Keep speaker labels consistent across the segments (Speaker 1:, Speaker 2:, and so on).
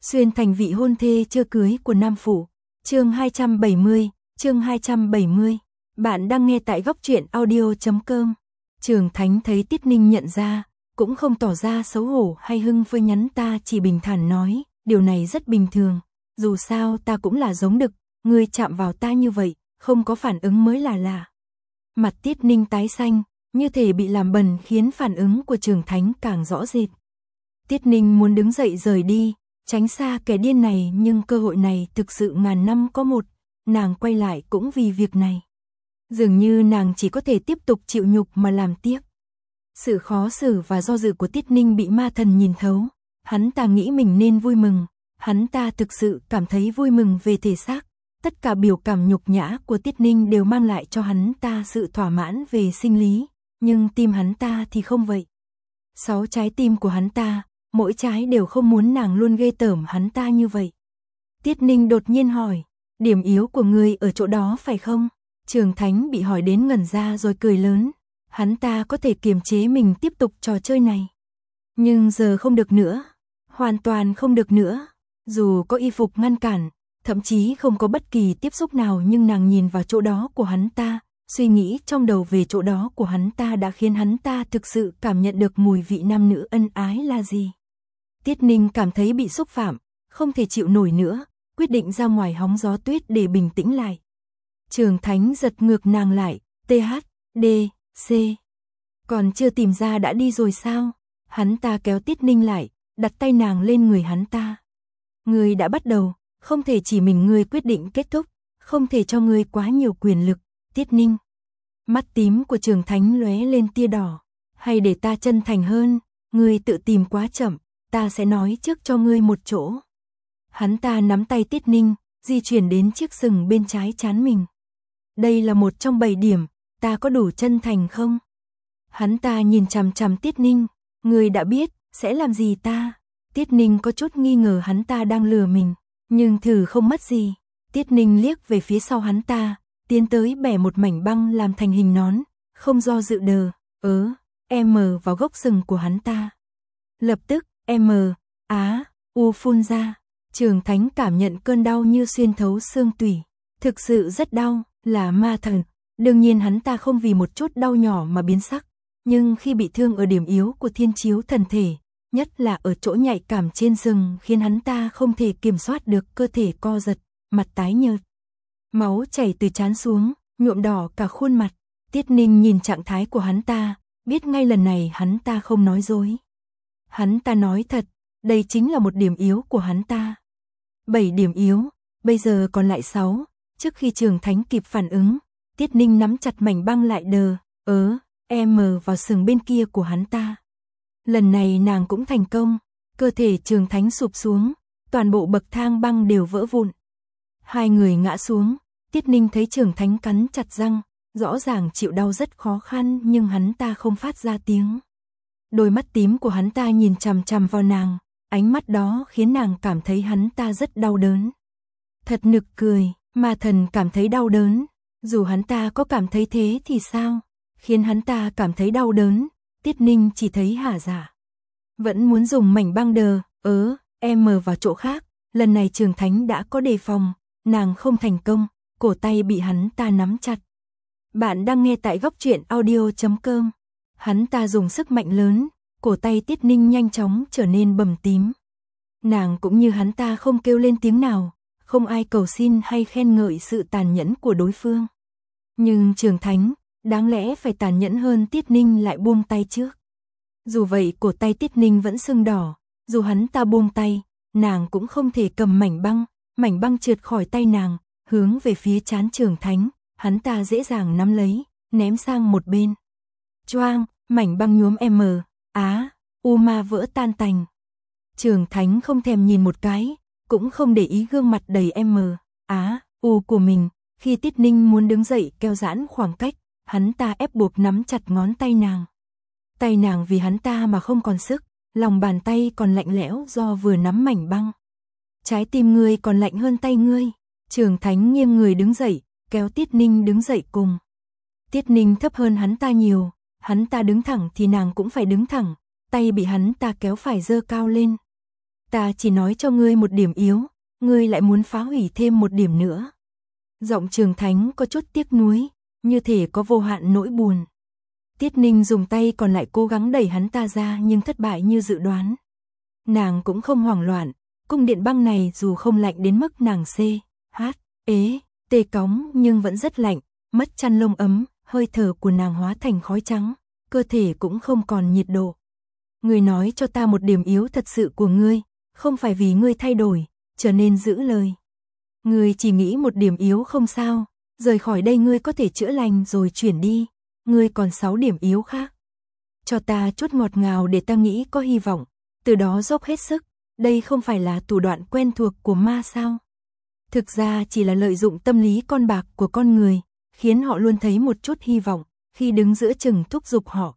Speaker 1: Xuyên thành vị hôn thê chưa cưới của Nam Phủ. Chương 270. Bạn đang nghe tại góc truyện audio.com. Trường Thánh thấy Tiết Ninh nhận ra, cũng không tỏ ra xấu hổ hay hưng phơi nhắn ta, chỉ bình thản nói, điều này rất bình thường. Dù sao ta cũng là giống đực, ngươi chạm vào ta như vậy, không có phản ứng mới là lạ. Mặt Tiết Ninh tái xanh, như thể bị làm bẩn, khiến phản ứng của Trường Thánh càng rõ rệt. Tiết Ninh muốn đứng dậy rời đi, tránh xa kẻ điên này, nhưng cơ hội này thực sự ngàn năm có một, nàng quay lại cũng vì việc này. Dường như nàng chỉ có thể tiếp tục chịu nhục mà làm tiếc. Sự khó xử và do dự của Tiết Ninh bị ma thần nhìn thấu, hắn ta nghĩ mình nên vui mừng, hắn ta thực sự cảm thấy vui mừng về thể xác, tất cả biểu cảm nhục nhã của Tiết Ninh đều mang lại cho hắn ta sự thỏa mãn về sinh lý, nhưng tim hắn ta thì không vậy. 6 trái tim của hắn ta, mỗi trái đều không muốn nàng luôn ghê tởm hắn ta như vậy. Tiết Ninh đột nhiên hỏi, điểm yếu của ngươi ở chỗ đó phải không? Trường Thánh bị hỏi đến ngẩn ra rồi cười lớn, hắn ta có thể kiềm chế mình tiếp tục trò chơi này. Nhưng giờ không được nữa, hoàn toàn không được nữa. Dù có y phục ngăn cản, thậm chí không có bất kỳ tiếp xúc nào, nhưng nàng nhìn vào chỗ đó của hắn ta, suy nghĩ trong đầu về chỗ đó của hắn ta đã khiến hắn ta thực sự cảm nhận được mùi vị nam nữ ân ái là gì. Tiết Ninh cảm thấy bị xúc phạm, không thể chịu nổi nữa, quyết định ra ngoài hóng gió tuyết để bình tĩnh lại. Trường Thánh giật ngược nàng lại, THDC. Còn chưa tìm ra đã đi rồi sao? Hắn ta kéo Tiết Ninh lại, đặt tay nàng lên người hắn ta. Ngươi đã bắt đầu, không thể chỉ mình ngươi quyết định kết thúc, không thể cho ngươi quá nhiều quyền lực, Tiết Ninh. Mắt tím của Trường Thánh lóe lên tia đỏ. Hay để ta chân thành hơn, ngươi tự tìm quá chậm, ta sẽ nói trước cho ngươi một chỗ. Hắn ta nắm tay Tiết Ninh, di chuyển đến chiếc sừng bên trái trán mình. Đây là một trong 7 điểm, ta có đủ chân thành không? Hắn ta nhìn chằm chằm Tiết Ninh, ngươi đã biết, sẽ làm gì ta? Tiết Ninh có chút nghi ngờ hắn ta đang lừa mình, nhưng thử không mất gì. Tiết Ninh liếc về phía sau hắn ta, tiến tới bẻ một mảnh băng làm thành hình nón, không do dự đờ, vào gốc sừng của hắn ta. Lập tức, phun ra. Trường Thánh cảm nhận cơn đau như xuyên thấu xương tủy. Thực sự rất đau, là ma thần. Đương nhiên hắn ta không vì một chút đau nhỏ mà biến sắc. Nhưng khi bị thương ở điểm yếu của thiên chiếu thần thể, nhất là ở chỗ nhạy cảm trên sừng, khiến hắn ta không thể kiểm soát được, cơ thể co giật, mặt tái nhợt. Máu chảy từ trán xuống, nhuộm đỏ cả khuôn mặt. Tiết Ninh nhìn trạng thái của hắn ta, biết ngay lần này hắn ta không nói dối. Hắn ta nói thật, đây chính là một điểm yếu của hắn ta. 7 điểm yếu, bây giờ còn lại 6. Trước khi Trường Thánh kịp phản ứng, Tiết Ninh nắm chặt mảnh băng lại vào sừng bên kia của hắn ta. Lần này nàng cũng thành công, cơ thể Trường Thánh sụp xuống, toàn bộ bậc thang băng đều vỡ vụn. Hai người ngã xuống, Tiết Ninh thấy Trường Thánh cắn chặt răng, rõ ràng chịu đau rất khó khăn, nhưng hắn ta không phát ra tiếng. Đôi mắt tím của hắn ta nhìn chằm chằm vào nàng, ánh mắt đó khiến nàng cảm thấy hắn ta rất đau đớn. Thật nực cười, ma thần cảm thấy đau đớn, dù hắn ta có cảm thấy thế thì sao, khiến hắn ta cảm thấy đau đớn, Tiết Ninh chỉ thấy hả dạ. Vẫn muốn dùng mảnh băng vào chỗ khác, lần này Trường Thánh đã có đề phòng, nàng không thành công, cổ tay bị hắn ta nắm chặt. Bạn đang nghe tại góc truyện audio.com. Hắn ta dùng sức mạnh lớn, cổ tay Tiết Ninh nhanh chóng trở nên bầm tím. Nàng cũng như hắn ta không kêu lên tiếng nào, không ai cầu xin hay khen ngợi sự tàn nhẫn của đối phương. Nhưng Trường Thánh, đáng lẽ phải tàn nhẫn hơn, Tiết Ninh lại buông tay trước. Dù vậy cổ tay Tiết Ninh vẫn sưng đỏ, dù hắn ta buông tay, nàng cũng không thể cầm mảnh băng trượt khỏi tay nàng, hướng về phía trán Trường Thánh, hắn ta dễ dàng nắm lấy, ném sang một bên. Choang, mảnh băng nhuốm ma vỡ tan tành. Trường Thánh không thèm nhìn một cái, cũng không để ý gương mặt đầy của mình. Khi Tiết Ninh muốn đứng dậy kéo giãn khoảng cách, hắn ta ép buộc nắm chặt ngón tay nàng. Tay nàng vì hắn ta mà không còn sức, lòng bàn tay còn lạnh lẽo do vừa nắm mảnh băng. Trái tim ngươi còn lạnh hơn tay ngươi. Trường Thánh nghiêng người đứng dậy, kéo Tiết Ninh đứng dậy cùng. Tiết Ninh thấp hơn hắn ta nhiều, hắn ta đứng thẳng thì nàng cũng phải đứng thẳng, tay bị hắn ta kéo phải giơ cao lên. Ta chỉ nói cho ngươi một điểm yếu, ngươi lại muốn phá hủy thêm một điểm nữa. Giọng Trường Thánh có chút tiếc nuối, như thể có vô hạn nỗi buồn. Tiết Ninh dùng tay còn lại cố gắng đẩy hắn ta ra nhưng thất bại như dự đoán. Nàng cũng không hoảng loạn, cung điện băng này dù không lạnh đến mức nàng tê cóng nhưng vẫn rất lạnh, mất chăn lông ấm, hơi thở của nàng hóa thành khói trắng, cơ thể cũng không còn nhiệt độ. Ngươi nói cho ta một điểm yếu thật sự của ngươi, không phải vì ngươi thay đổi, trở nên giữ lời. Ngươi chỉ nghĩ một điểm yếu không sao, rời khỏi đây ngươi có thể chữa lành rồi chuyển đi, ngươi còn 6 điểm yếu khác. Cho ta chút ngọt ngào để ta nghĩ có hy vọng, từ đó dốc hết sức, đây không phải là thủ đoạn quen thuộc của ma sao? Thực ra chỉ là lợi dụng tâm lý con bạc của con người, khiến họ luôn thấy một chút hy vọng, khi đứng giữa chừng thúc giục họ,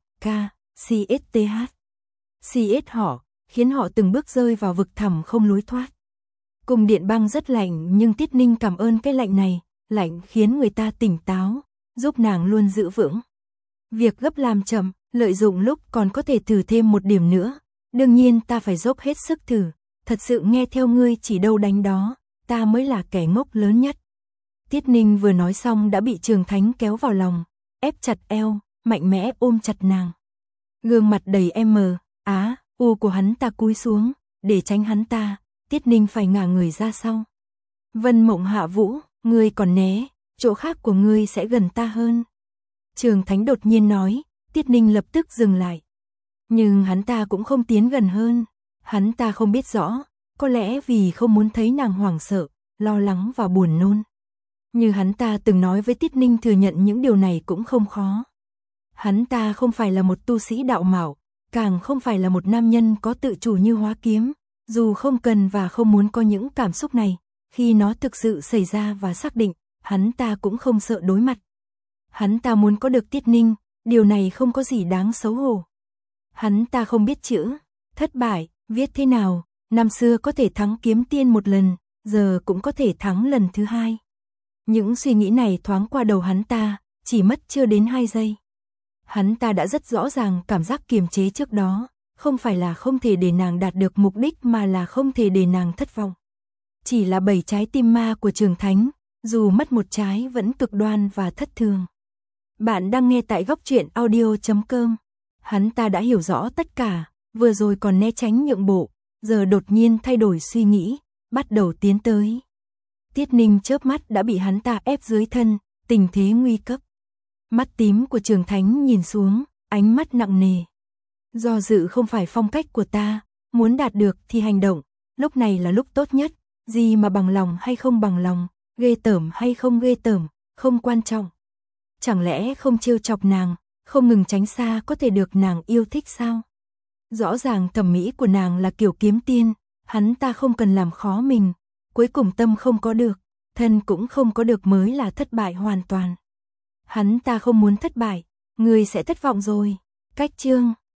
Speaker 1: CST họ, khiến họ từng bước rơi vào vực thẳm không lối thoát. Cung điện băng rất lạnh nhưng Tiết Ninh cảm ơn cái lạnh này, lạnh khiến người ta tỉnh táo, giúp nàng luôn giữ vững. Việc gấp làm chậm, lợi dụng lúc còn có thể thử thêm một điểm nữa, đương nhiên ta phải dốc hết sức thử, thật sự nghe theo ngươi chỉ đâu đánh đó, ta mới là kẻ ngốc lớn nhất. Tiết Ninh vừa nói xong đã bị Trường Thánh kéo vào lòng, ép chặt eo, mạnh mẽ ôm chặt nàng. Gương mặt đầy u của hắn ta cúi xuống, để tránh hắn ta, Tiết Ninh phải ngả người ra sau. Vân Mộng Hạ Vũ, ngươi còn né, chỗ khác của ngươi sẽ gần ta hơn. Trường Thánh đột nhiên nói, Tiết Ninh lập tức dừng lại. Nhưng hắn ta cũng không tiến gần hơn, hắn ta không biết rõ, có lẽ vì không muốn thấy nàng hoảng sợ, lo lắng và buồn nôn. Như hắn ta từng nói với Tiết Ninh thừa nhận những điều này cũng không khó. Hắn ta không phải là một tu sĩ đạo mạo, càng không phải là một nam nhân có tự chủ như Hóa Kiếm, dù không cần và không muốn có những cảm xúc này, khi nó thực sự xảy ra và xác định, hắn ta cũng không sợ đối mặt. Hắn ta muốn có được Tiết Ninh, điều này không có gì đáng xấu hổ. Hắn ta không biết chữ, thất bại, viết thế nào, năm xưa có thể thắng Kiếm Tiên một lần, giờ cũng có thể thắng lần thứ 2. Những suy nghĩ này thoáng qua đầu hắn ta, chỉ mất chưa đến 2 giây. Hắn ta đã rất rõ ràng cảm giác kiềm chế trước đó, không phải là không thể để nàng đạt được mục đích mà là không thể để nàng thất vọng. Chỉ là 7 trái tim ma của Trường Thánh, dù mất một trái vẫn cực đoan và thất thường. Bạn đang nghe tại Góc Truyện Audio.com. Hắn ta đã hiểu rõ tất cả, vừa rồi còn né tránh nhượng bộ, giờ đột nhiên thay đổi suy nghĩ, bắt đầu tiến tới. Tiết Ninh chớp mắt đã bị hắn ta ép dưới thân, tình thế nguy cấp. Mắt tím của Trường Thánh nhìn xuống, ánh mắt nặng nề. Do dự không phải phong cách của ta, muốn đạt được thì hành động, lúc này là lúc tốt nhất, gì mà bằng lòng hay không bằng lòng, ghê tởm hay không ghê tởm, không quan trọng. Chẳng lẽ không trêu chọc nàng, không ngừng tránh xa có thể được nàng yêu thích sao? Rõ ràng thẩm mỹ của nàng là kiểu kiếm tiên, hắn ta không cần làm khó mình, cuối cùng tâm không có được, thân cũng không có được mới là thất bại hoàn toàn. Hắn ta không muốn thất bại, người sẽ thất vọng rồi. Cách chương